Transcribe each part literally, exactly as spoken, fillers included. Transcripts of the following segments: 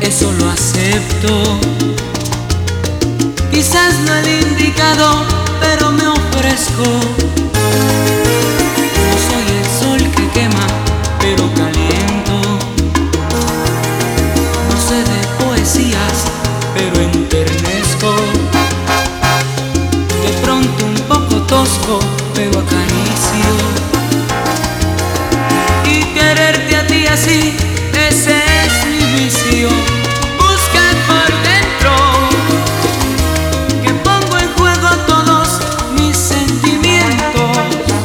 eso lo acepto. Quizás no el indicado, pero me ofrezco. No soy el sol que quema, pero caliento. No sé de poesías, pero enternezco. De pronto un poco tosco, pero acaricio. Y quererte a ti así, ese es mi vicio. Busca por dentro, que pongo en juego todos mis sentimientos.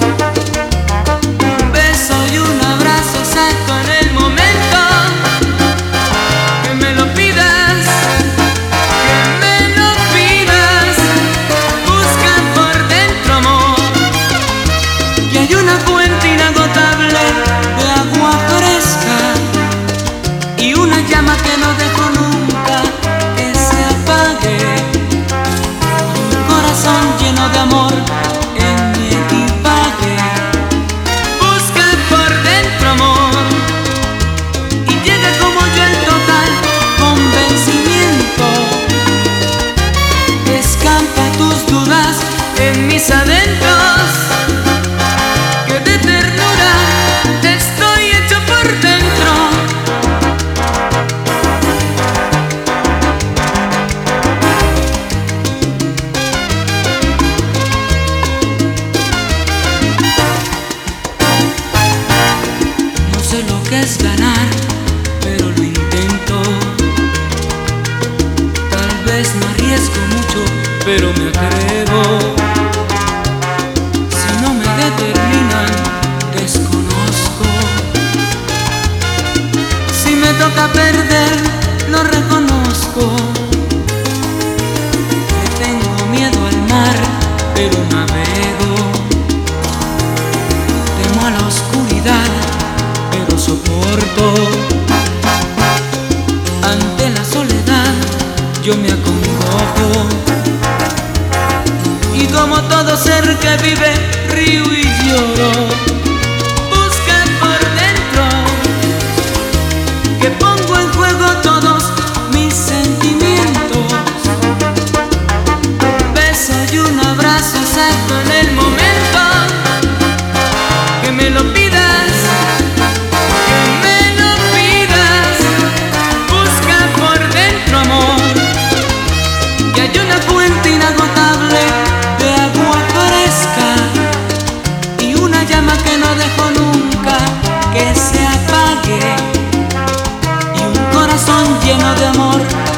Un beso y un abrazo exacto en el momento. Que me lo pidas, que me lo pidas. Busca por dentro, amor, que hay una fuente inagotable de agua fresca y una llama que no dejo nunca que se apague. Un corazón lleno de amor en mi equipaje. Busca por dentro, amor, y llega como yo el total convencimiento. Escampa tus dudas en mis adentros, que de ternura estoy hecho por dentro. No sé lo que es ganar, pero lo intento. Tal vez me arriesgo mucho, pero me atrevo. Si no me determinan, desconozco. Si me toca perder, lo reconozco. Le tengo miedo al mar, pero navego. Temo a la oscuridad, pero soporto. Ante la soledad, yo me acongojo. Y como todo ser que vive, río y lloro. Busca por dentro, que pongo en juego todos mis sentimientos. Un beso y un abrazo exacto en el momento. Que me lo pidas, que me lo pidas. Busca por dentro, amor, que hay una fuente inagotable de agua fresca y una llama que no dejo nunca que se apague, y un corazón lleno de amor